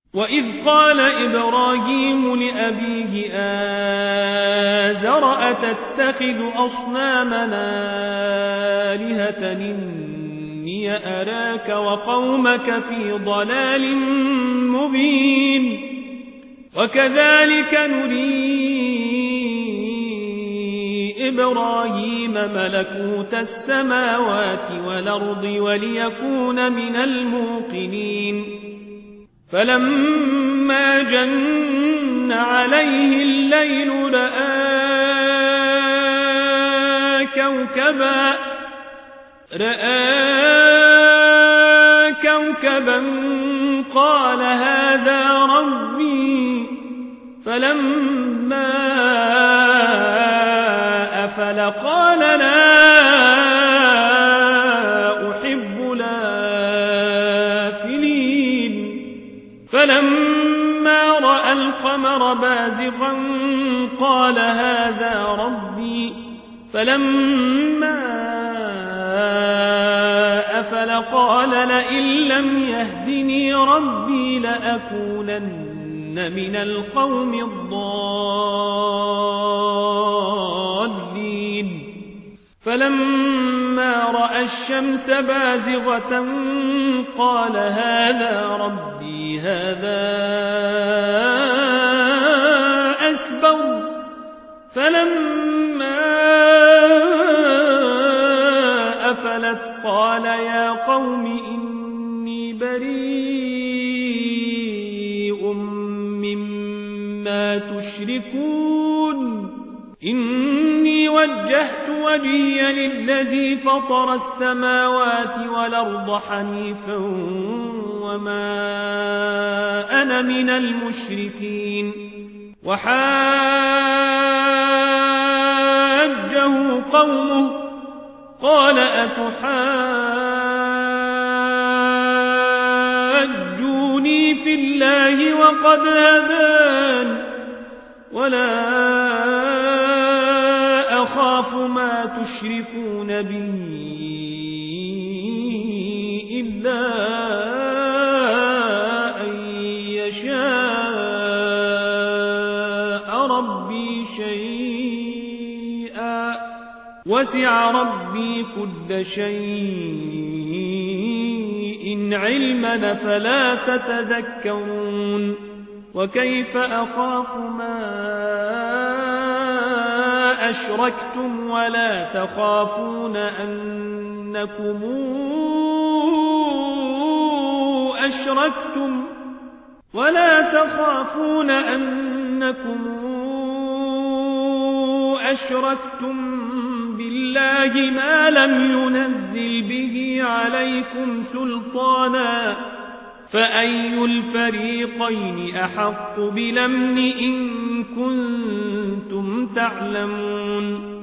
وإذ قال إبراهيم لأبيه آزر أتتخذ أصنامنا آلهة إني أراك وقومك في ضلال مبين وكذلك نري إبراهيم ملكوت السماوات والأرض وليكون من الموقنين فلما جن عليه الليل رأى كوكبا قال هذا ربي فلما أفل قال لا أحب الآفلين فلما رأى القمر بازغا قال هذا ربي فلما أفل قال لئن لم يهدني ربي لأكونن من القوم الضالين فلما رأى الشمس بازغة قال هذا ربي هذا أكبر فلما أفلت قال يا قوم إني بريء مما تشركون إني وجهت وجهي للذي فطر السماوات والأرض حنيفا وما أنا من المشركين وحاجه قومه قال أتحاجوني في الله وقد هدان ولا أخاف ما تشركون به إلا أن يشاء ربي شيئا وسع ربي كل شيء علما فلا تتذكرون وكيف أخاف ما أشركتم ولا تخافون أنكم أشركتم بالله ما لم ينزل به عليكم سلطانا فأي الفريقين أحق بالأمن إن كنتم تعلمون